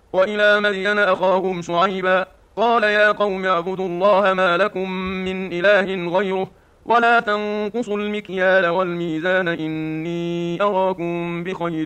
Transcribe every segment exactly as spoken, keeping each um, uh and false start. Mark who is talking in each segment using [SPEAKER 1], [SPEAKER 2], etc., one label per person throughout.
[SPEAKER 1] وإلى مدين أخاهم شعيبا قال يا قوم اعبدوا الله ما لكم من إله غيره ولا تنقصوا المكيال والميزان إني أراكم بخير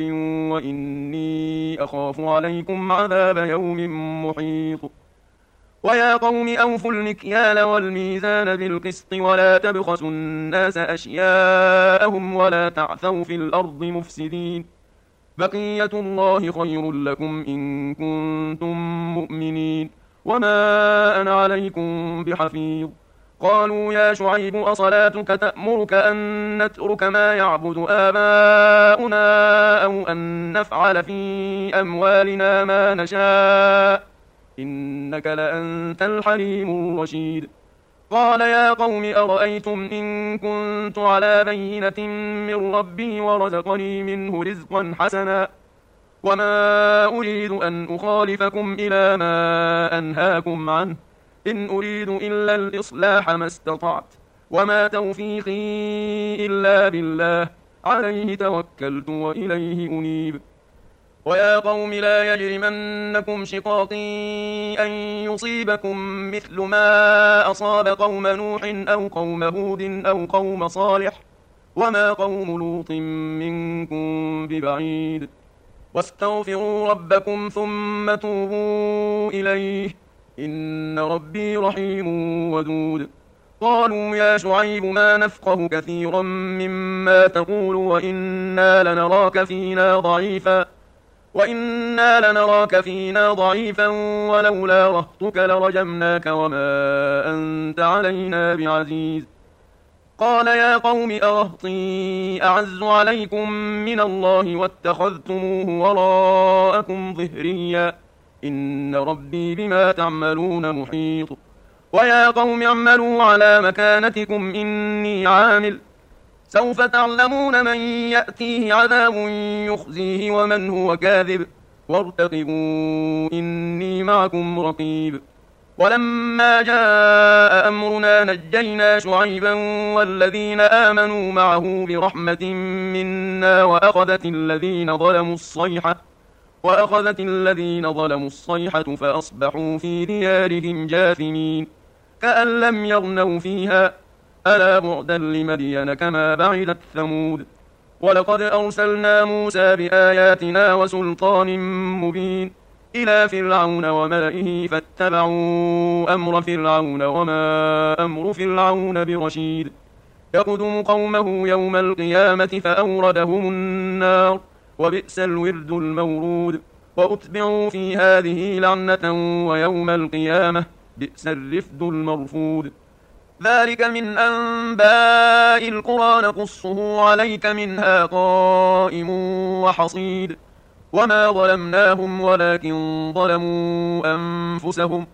[SPEAKER 1] وإني أخاف عليكم عذاب يوم محيط. ويا قوم أوفوا المكيال والميزان بالقسط ولا تبخسوا الناس أشياءهم ولا تعثوا في الأرض مفسدين. بقية الله خير لكم إن كنتم مؤمنين وما أنا عليكم بحفيظ. قالوا يا شعيب أصلاتك تأمرك أن نترك ما يعبد آباؤنا أو أن نفعل في أموالنا ما نشاء إنك لأنت الحليم الرشيد. قال يا قوم أرأيتم إن كنت على بينة من ربي ورزقني منه رزقا حسنا وما أريد أن أخالفكم إلى ما أنهاكم عنه إن أريد إلا الإصلاح ما استطعت وما توفيقي إلا بالله عليه توكلت وإليه أنيب. ويا قوم لا يجرمنكم شقاقي أن يصيبكم مثل ما أصاب قوم نوح أو قوم هود أو قوم صالح وما قوم لوط منكم ببعيد. واستغفروا ربكم ثم توبوا إليه إن ربي رحيم ودود. قالوا يا شعيب ما نفقه كثيرا مما تقول وإنا لنراك فينا ضعيفا وإنا لنراك فينا ضعيفا ولولا رهطك لرجمناك وما أنت علينا بعزيز. قال يا قوم أرهطي أعز عليكم من الله واتخذتموه وراءكم ظهريا إن ربي بما تعملون محيط. ويا قوم اعملوا على مكانتكم إني عامل سوف تعلمون من يأتيه عذاب يخزيه ومن هو كاذب وارتقبوا إني معكم رقيب. ولما جاء أمرنا نجينا شعيبا والذين آمنوا معه برحمة منا وأخذت الذين ظلموا الصيحة وأخذت الذين ظلموا الصيحة فأصبحوا في ديارهم جاثمين كأن لم يغنوا فيها ألا بعدا لمدين كما بعدت ثمود. ولقد أرسلنا موسى بآياتنا وسلطان مبين إلى فرعون وملئه فاتبعوا أمر فرعون وما أمر فرعون برشيد. يقدم قومه يوم القيامة فأوردهم النار وبئس الورد المورود. وأتبعوا في هذه لعنة ويوم القيامة بئس الرفد المرفود. ذلك من أنباء القرى نقصه عليك منها قائم وحصيد. وما ظلمناهم ولكن ظلموا أنفسهم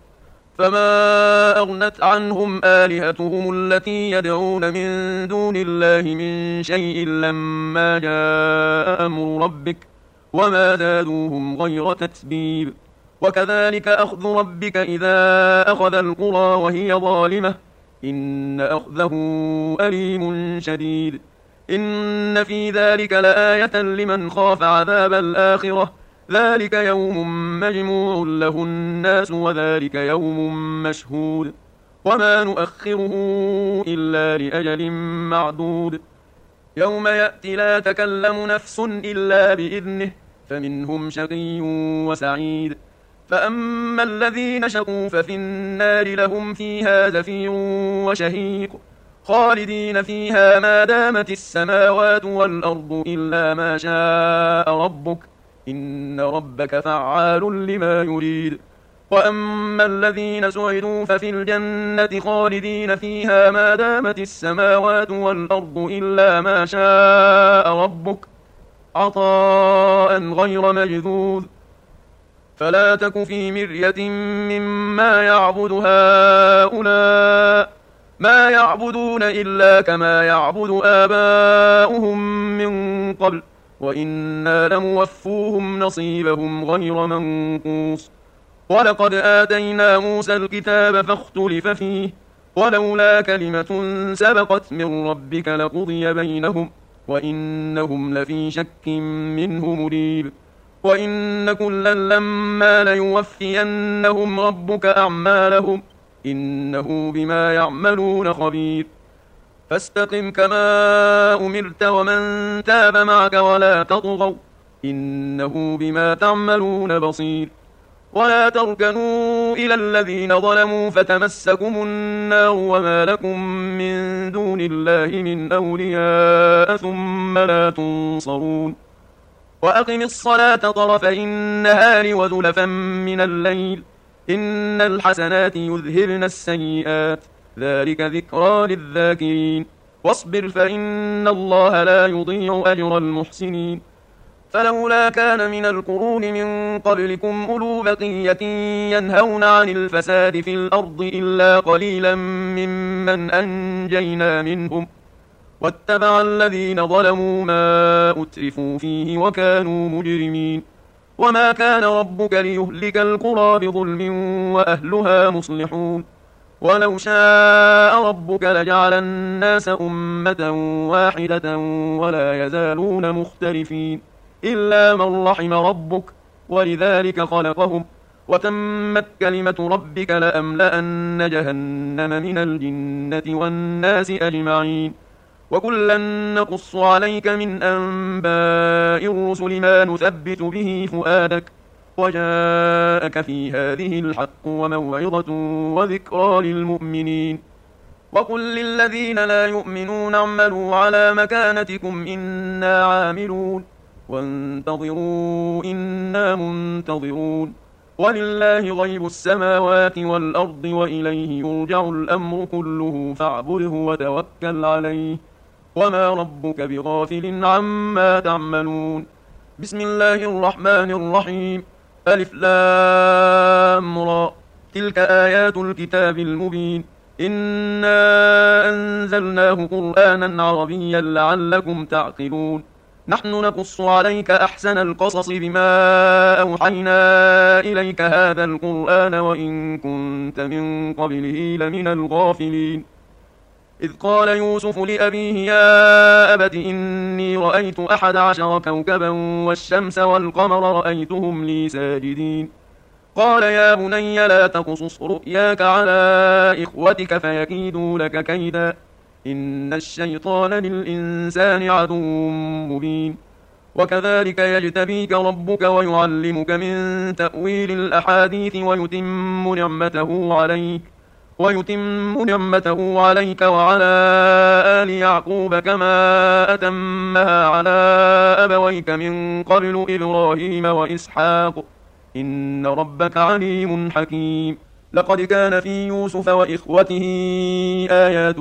[SPEAKER 1] فما أغنت عنهم آلهتهم التي يدعون من دون الله من شيء لما جاء أمر ربك وما زادوهم غير تتبيب. وكذلك أخذ ربك إذا أخذ القرى وهي ظالمة إن أخذه أليم شديد. إن في ذلك لآية لمن خاف عذاب الآخرة ذلك يوم مجموع له الناس وذلك يوم مشهود وما نؤخره إلا لأجل معدود. يوم يأتي لا تكلم نفس إلا بإذنه فمنهم شقي وسعيد. فأما الذين شقوا ففي النار لهم فيها زفير وشهيق خالدين فيها ما دامت السماوات والأرض إلا ما شاء ربك إن ربك فعال لما يريد. وأما الذين سعدوا ففي الجنة خالدين فيها ما دامت السماوات والأرض إلا ما شاء ربك عطاء غير مجذوذ. فلا تك في مرية مما يعبد هؤلاء ما يعبدون إلا كما يعبد آباؤهم من قبل وإنا لموفوهم نصيبهم غير منقوص. ولقد آتينا موسى الكتاب فاختلف فيه ولولا كلمة سبقت من ربك لقضي بينهم وإنهم لفي شك منه مريب. وإن كلا لما ليوفينهم ربك أعمالهم إنه بما يعملون خبير فاستقم كما أمرت ومن تاب معك ولا تطغوا إنه بما تعملون بصير ولا تركنوا إلى الذين ظلموا فتمسكم النار وما لكم من دون الله من أولياء ثم لا تنصرون وأقم الصلاة طرفي النهار وزلفا من الليل إن الحسنات يذهبن السيئات ذلك ذكرى للذاكرين واصبر فإن الله لا يضيع أجر المحسنين فلولا كان من القرون من قبلكم أولو بقية ينهون عن الفساد في الأرض إلا قليلا ممن أنجينا منهم واتبع الذين ظلموا ما أترفوا فيه وكانوا مجرمين وما كان ربك ليهلك القرى بظلم وأهلها مصلحون ولو شاء ربك لجعل الناس أمة واحدة ولا يزالون مختلفين إلا من رحم ربك ولذلك خلقهم وتمت كلمة ربك لأملأن جهنم من الجنة والناس أجمعين وكلا نقص عليك من أنباء الرسل ما نثبت به فؤادك وجاءك في هذه الحق وموعظة وذكرى للمؤمنين وقل للذين لا يؤمنون اعملوا على مكانتكم إنا عاملون وانتظروا إنا منتظرون ولله غيب السماوات والأرض وإليه يرجع الأمر كله فاعبده وتوكل عليه وما ربك بغافل عما تعملون بسم الله الرحمن الرحيم ألف لام را تلك آيات الكتاب المبين إنا أنزلناه قرآنا عربيا لعلكم تعقلون نحن نقص عليك أحسن القصص بما أوحينا إليك هذا القرآن وإن كنت من قبله لمن الغافلين إذ قال يوسف لأبيه يا أبت إني رأيت أحد عشر كوكبا والشمس والقمر رأيتهم لي ساجدين قال يا بني لا تقصص رؤياك على إخوتك فيكيدوا لك كيدا إن الشيطان للإنسان عدو مبين وكذلك يجتبيك ربك ويعلمك من تأويل الأحاديث ويتم نعمته عليك ويتم نعمته عليك وعلى آل يعقوب كما أتمها على أبويك من قبل إبراهيم وإسحاق إن ربك عليم حكيم لقد كان في يوسف وإخوته آيات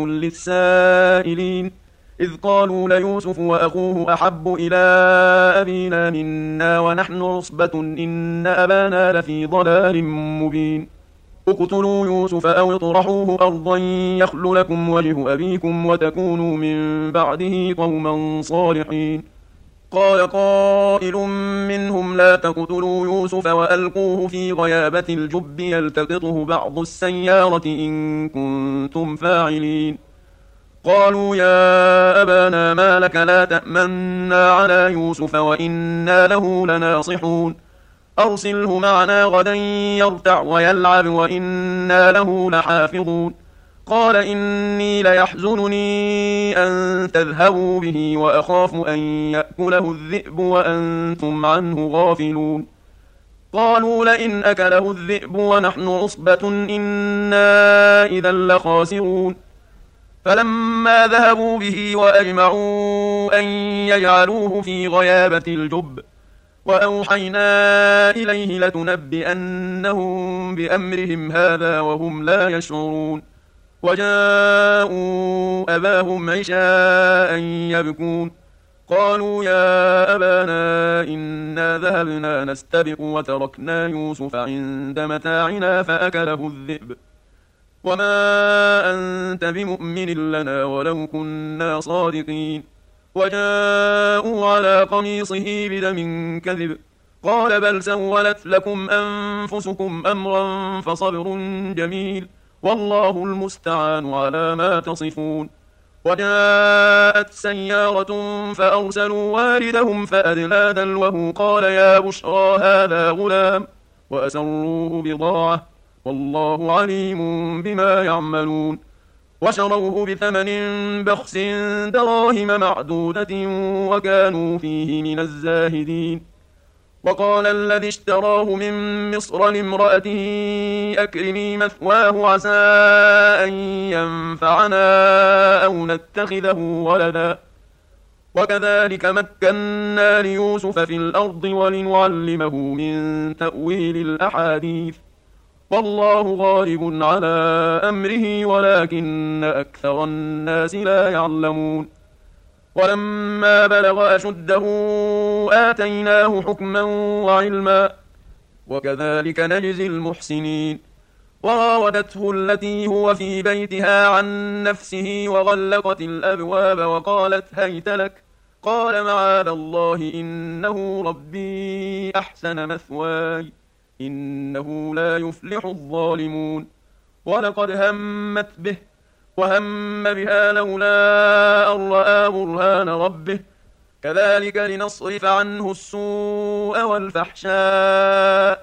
[SPEAKER 1] للسائلين إذ قالوا ليوسف وأخوه أحب إلى أبينا منا ونحن عصبة إن أبانا لفي ضلال مبين اقتلوا يوسف أو اطرحوه أرضا يخل لكم وجه أبيكم وتكونوا من بعده قوما صالحين قال قائل منهم لا تقتلوا يوسف وألقوه في غيابة الجب يلتقطه بعض السيارة إن كنتم فاعلين قالوا يا أبانا ما لك لا تأمنا على يوسف وإنا له لناصحون أرسله معنا غدا يرتع ويلعب وإنا له لحافظون قال إني ليحزنني أن تذهبوا به وأخاف أن يأكله الذئب وأنتم عنه غافلون قالوا لئن أكله الذئب ونحن عصبة إنا إذا لخاسرون فلما ذهبوا به وأجمعوا أن يجعلوه في غيابة الجب وأوحينا إليه لتنبئنهم بأمرهم هذا وهم لا يشعرون وجاءوا أباهم عشاء يبكون قالوا يا أبانا إنا ذهبنا نستبق وتركنا يوسف عند متاعنا فأكله الذئب وما أنت بمؤمن لنا ولو كنا صادقين وجاءوا على قميصه بدم كذب قال بل سولت لكم أنفسكم أمرا فصبر جميل والله المستعان على ما تصفون وجاءت سيارة فأرسلوا واردهم فأدلى دلوه قال يا بشرى هذا غلام وأسروه بضاعة والله عليم بما يعملون وشروه بثمن بخس دراهم معدودة وكانوا فيه من الزاهدين وقال الذي اشتراه من مصر لامرأته أكرمي مثواه عسى أن ينفعنا أو نتخذه ولدا وكذلك مكنا ليوسف في الأرض ولنعلمه من تأويل الأحاديث والله غالب على أمره ولكن أكثر الناس لا يعلمون ولما بلغ أشده آتيناه حكما وعلما وكذلك نجزي المحسنين وراودته التي هو في بيتها عن نفسه وغلقت الأبواب وقالت هيت لك قال معاذ الله إنه ربي أحسن مثواي إنه لا يفلح الظالمون ولقد همت به وهم بها لولا أن رأى برهان ربه كذلك لنصرف عنه السوء والفحشاء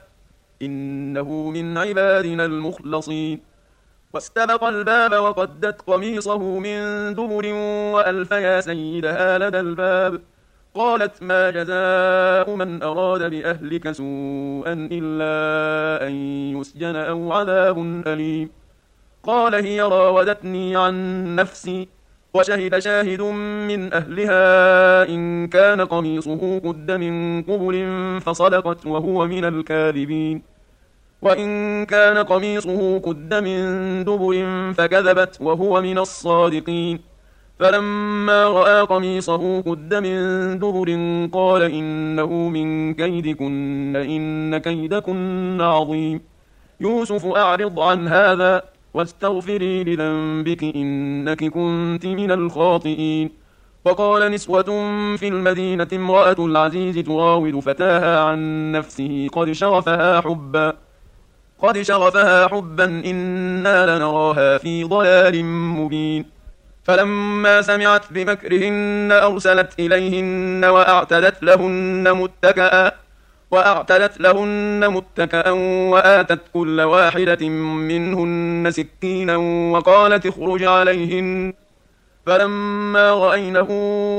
[SPEAKER 1] إنه من عبادنا المخلصين واستبق الباب وقدت قميصه من دبر وألف يا سيدها لدى الباب قالت ما جزاء من أراد بأهلك سوءا إلا أن يسجن أو عذاب أليم قال هي راودتني عن نفسي وشهد شاهد من أهلها إن كان قميصه قد من قبل فصدقت وهو من الكاذبين وإن كان قميصه قد من دبر فكذبت وهو من الصادقين فلما رأى قميصه قد من دبر قال إنه من كيدكن إن كيدكن عظيم يوسف أعرض عن هذا واستغفري لذنبك إنك كنت من الخاطئين وقال نسوة في المدينة امرأة العزيز تراود فتاها عن نفسه قد شغفها حبا قد شغفها حبا إنا لنراها في ضلال مبين فلما سمعت بمكرهن أرسلت إليهن وأعتدت لهن متكئا وأعتدت لهن متكئا وآتت كل واحدة منهن سكينا وقالت اخرج عليهن فلما رأينه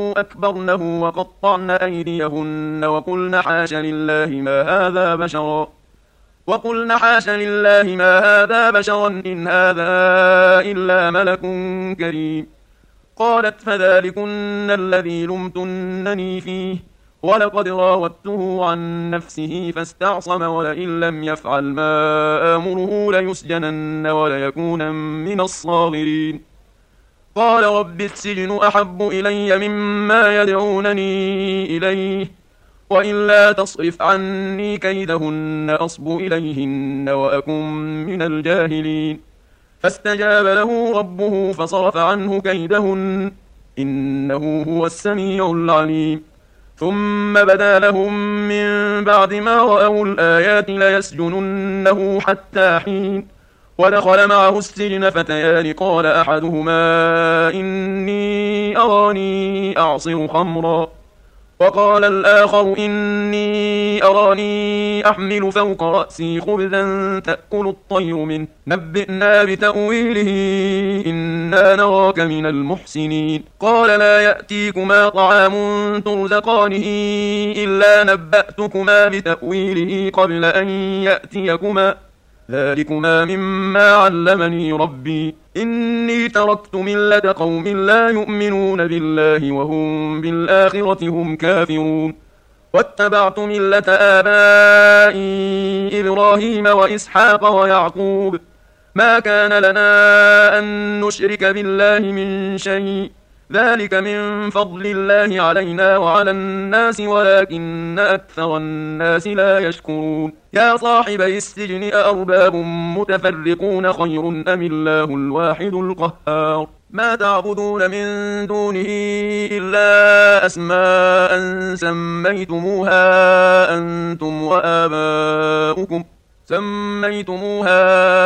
[SPEAKER 1] أكبرنه وقطعن أيديهن وقلن حاش لله ما هذا بشرا وقلن حاش لله ما هذا بشرا إن هذا إلا ملك كريم قالت فذلكن الذي لمتنني فيه ولقد راودته عن نفسه فاستعصم ولئن لم يفعل ما آمره ليسجنن وليكون من الصاغرين قال رب السجن أحب إلي مما يدعونني إليه وإلا تصرف عني كيدهن أصب إليهن وأكن من الجاهلين فاستجاب له ربه فصرف عنه كيدهن إنه هو السميع العليم ثم بدا لهم من بعد ما رأوا الآيات ليسجننه حتى حين ودخل معه السجن فتيان قال أحدهما إني أراني أعصر خمرا وقال الآخر إني أراني أحمل فوق رأسي خبزا تأكل الطير منه نبئنا بتأويله إنا نراك من المحسنين قال لا يأتيكما طعام ترزقانه إلا نبأتكما بتأويله قبل أن يأتيكما ذلكما مما علمني ربي إني تركت ملة قوم لا يؤمنون بالله وهم بالآخرة هم كافرون واتبعت ملة آبائي إبراهيم وإسحاق ويعقوب ما كان لنا أن نشرك بالله من شيء ذلك من فضل الله علينا وعلى الناس ولكن أكثر الناس لا يشكرون يا صاحبي السجن أأرباب متفرقون خير أم الله الواحد القهار ما تعبدون من دونه إلا أسماء سميتموها أنتم وآباؤكم سميتموها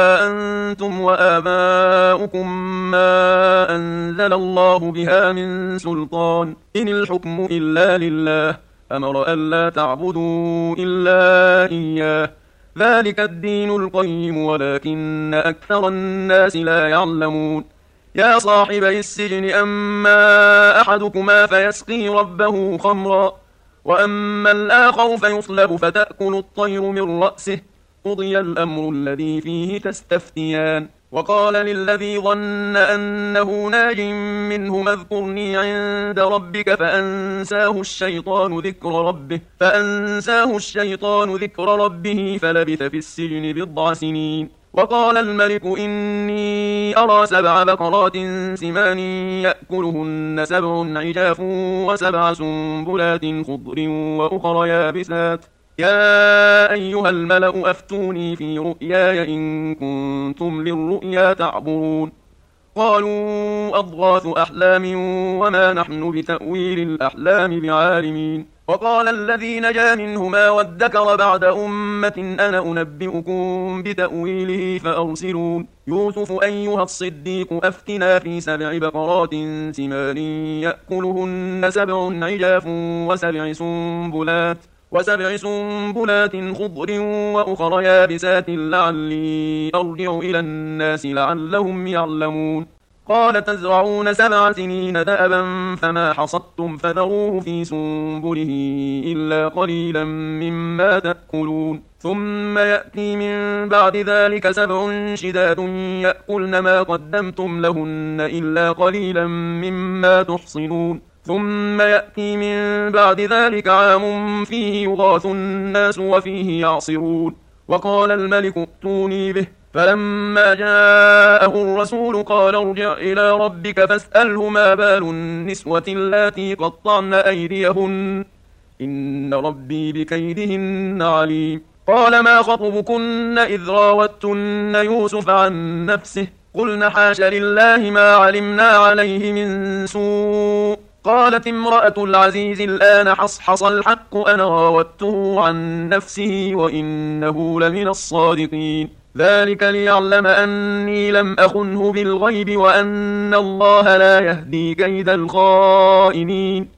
[SPEAKER 1] أنتم وآباؤكم ما أنزل الله بها من سلطان، إن الحكم إلا لله، أمر ألا تعبدوا إلا إياه، ذلك الدين القيم ولكن أكثر الناس لا يعلمون. يا صاحبي السجن أما أحدكما فيسقي ربه خمرا، وأما الآخر فيصلب فتأكل الطير من رأسه، قضي الأمر الذي فيه تستفتيان. وقال للذي ظن أنه ناج منهما اذكرني عند ربك فأنساه الشيطان ذكر ربه فأنساه الشيطان ذكر ربه فلبث في السجن بضع سنين. وقال الملك إني أرى سبع بقرات سمان يأكلهن سبع عجاف وسبع سنبلات خضر وأخر يابسات، يا أيها الملأ أفتوني في رؤياي إن كنتم للرؤيا تعبرون. قالوا أضغاث أحلام وما نحن بتأويل الأحلام بعالمين. وقال الذي نجا منهما وادكر بعد أمة أنا أنبئكم بتأويله فأرسلون. يوسف أيها الصديق أفتنا في سبع بقرات سمان يأكلهن سبع عجاف وسبع سنبلات وسبع سنبلات خضر وأخر يابسات لعلي أرجع إلى الناس لعلهم يعلمون. قال تزرعون سبع سنين دأبا فما حصدتم فذروه في سنبله إلا قليلا مما تأكلون، ثم يأتي من بعد ذلك سبع شداد يأكلن ما قدمتم لهن إلا قليلا مما تحصنون، ثم يأتي من بعد ذلك عام فيه يغاث الناس وفيه يعصرون. وقال الملك ائتوني به، فلما جاءه الرسول قال ارجع إلى ربك فاسأله ما بال النسوة اللاتي قطعن أيديهن إن ربي بكيدهن عليم. قال ما خطبكن إذ راوتن يوسف عن نفسه قلن حاش لله ما علمنا عليه من سوء. قالت امرأة العزيز الآن حصحص الحق أنا راودته عن نفسه وإنه لمن الصادقين، ذلك ليعلم أني لم أخنه بالغيب وأن الله لا يهدي كيد الخائنين.